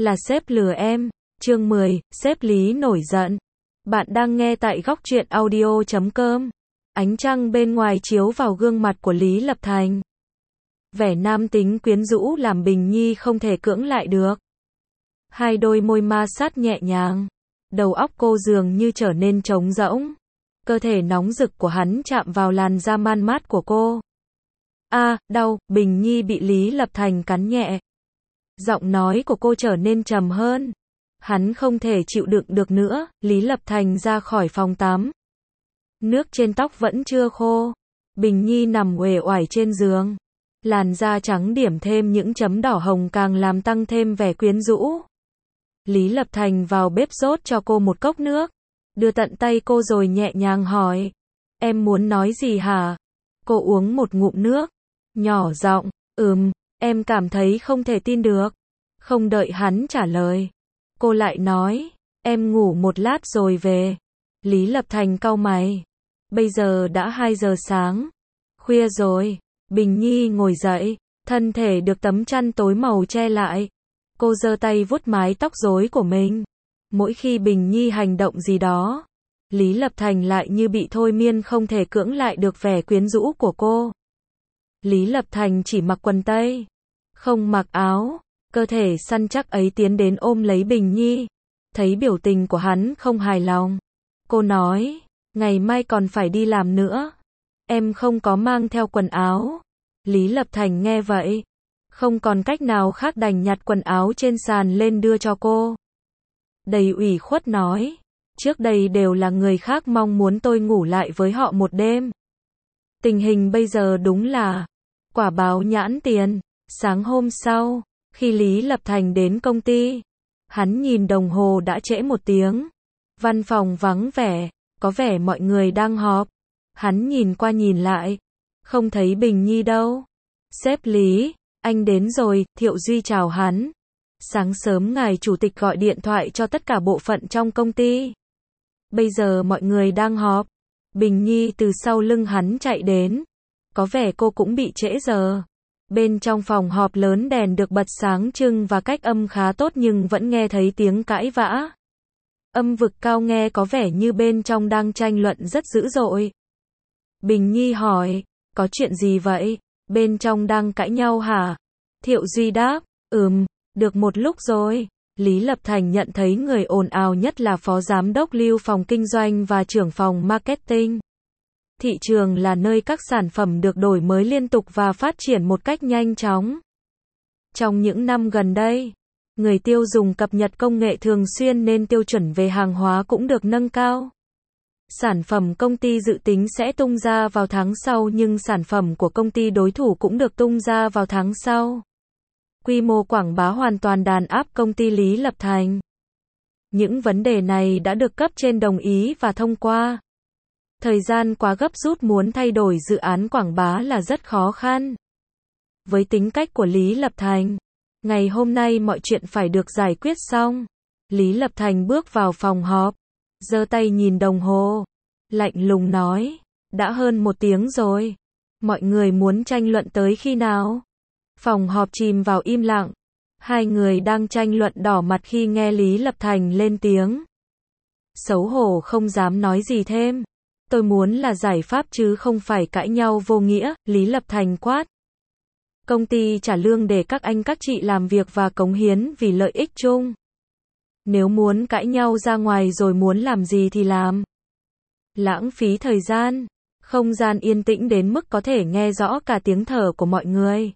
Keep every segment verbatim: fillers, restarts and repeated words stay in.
là sếp lừa em. Chương mười, sếp Lý nổi giận. Bạn đang nghe tại góc truyện audio chấm com. Ánh trăng bên ngoài chiếu vào gương mặt của Lý Lập Thành. Vẻ nam tính quyến rũ làm Bình Nhi không thể cưỡng lại được. Hai đôi môi ma sát nhẹ nhàng. Đầu óc cô dường như trở nên trống rỗng. Cơ thể nóng rực của hắn chạm vào làn da man mát của cô. A, đau, Bình Nhi bị Lý Lập Thành cắn nhẹ. Giọng nói của cô trở nên trầm hơn. Hắn không thể chịu đựng được nữa, Lý Lập Thành ra khỏi phòng tắm. Nước trên tóc vẫn chưa khô. Bình Nhi nằm uể oải trên giường. Làn da trắng điểm thêm những chấm đỏ hồng càng làm tăng thêm vẻ quyến rũ. Lý Lập Thành vào bếp rót cho cô một cốc nước. Đưa tận tay cô rồi nhẹ nhàng hỏi. Em muốn nói gì hả? Cô uống một ngụm nước. Nhỏ giọng, ừm, em cảm thấy không thể tin được. Không đợi hắn trả lời. Cô lại nói, em ngủ một lát rồi về. Lý Lập Thành cau mày. Bây giờ đã hai giờ sáng. Khuya rồi. Bình Nhi ngồi dậy. Thân thể được tấm chăn tối màu che lại. Cô giơ tay vuốt mái tóc rối của mình. Mỗi khi Bình Nhi hành động gì đó, Lý Lập Thành lại như bị thôi miên không thể cưỡng lại được vẻ quyến rũ của cô. Lý Lập Thành chỉ mặc quần tây, không mặc áo. Cơ thể săn chắc ấy tiến đến ôm lấy Bình Nhi. Thấy biểu tình của hắn không hài lòng. Cô nói, ngày mai còn phải đi làm nữa. Em không có mang theo quần áo. Lý Lập Thành nghe vậy. Không còn cách nào khác đành nhặt quần áo trên sàn lên đưa cho cô. Đầy ủy khuất nói. Trước đây đều là người khác mong muốn tôi ngủ lại với họ một đêm. Tình hình bây giờ đúng là quả báo nhãn tiền. Sáng hôm sau, khi Lý Lập Thành đến công ty, hắn nhìn đồng hồ đã trễ một tiếng. Văn phòng vắng vẻ, có vẻ mọi người đang họp. Hắn nhìn qua nhìn lại, không thấy Bình Nhi đâu. Sếp Lý, anh đến rồi, Thiệu Duy chào hắn. Sáng sớm ngài chủ tịch gọi điện thoại cho tất cả bộ phận trong công ty. Bây giờ mọi người đang họp. Bình Nhi từ sau lưng hắn chạy đến. Có vẻ cô cũng bị trễ giờ. Bên trong phòng họp lớn đèn được bật sáng trưng và cách âm khá tốt nhưng vẫn nghe thấy tiếng cãi vã. Âm vực cao nghe có vẻ như bên trong đang tranh luận rất dữ dội. Bình Nhi hỏi, có chuyện gì vậy? Bên trong đang cãi nhau hả? Thiệu Duy đáp, ừm, được một lúc rồi. Lý Lập Thành nhận thấy người ồn ào nhất là phó giám đốc lưu phòng kinh doanh và trưởng phòng marketing. Thị trường là nơi các sản phẩm được đổi mới liên tục và phát triển một cách nhanh chóng. Trong những năm gần đây, người tiêu dùng cập nhật công nghệ thường xuyên nên tiêu chuẩn về hàng hóa cũng được nâng cao. Sản phẩm công ty dự tính sẽ tung ra vào tháng sau nhưng sản phẩm của công ty đối thủ cũng được tung ra vào tháng sau. Quy mô quảng bá hoàn toàn đàn áp công ty Lý Lập Thành. Những vấn đề này đã được cấp trên đồng ý và thông qua. Thời gian quá gấp rút muốn thay đổi dự án quảng bá là rất khó khăn. Với tính cách của Lý Lập Thành, ngày hôm nay mọi chuyện phải được giải quyết xong. Lý Lập Thành bước vào phòng họp, giơ tay nhìn đồng hồ, lạnh lùng nói, đã hơn một tiếng rồi. Mọi người muốn tranh luận tới khi nào? Phòng họp chìm vào im lặng. Hai người đang tranh luận đỏ mặt khi nghe Lý Lập Thành lên tiếng. Xấu hổ không dám nói gì thêm. Tôi muốn là giải pháp chứ không phải cãi nhau vô nghĩa, Lý Lập Thành quát. Công ty trả lương để các anh các chị làm việc và cống hiến vì lợi ích chung. Nếu muốn cãi nhau ra ngoài rồi muốn làm gì thì làm. Lãng phí thời gian. Không gian yên tĩnh đến mức có thể nghe rõ cả tiếng thở của mọi người.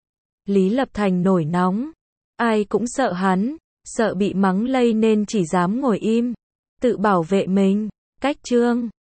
Lý Lập Thành nổi nóng. Ai cũng sợ hắn, sợ bị mắng lây nên chỉ dám ngồi im, tự bảo vệ mình. Cách chương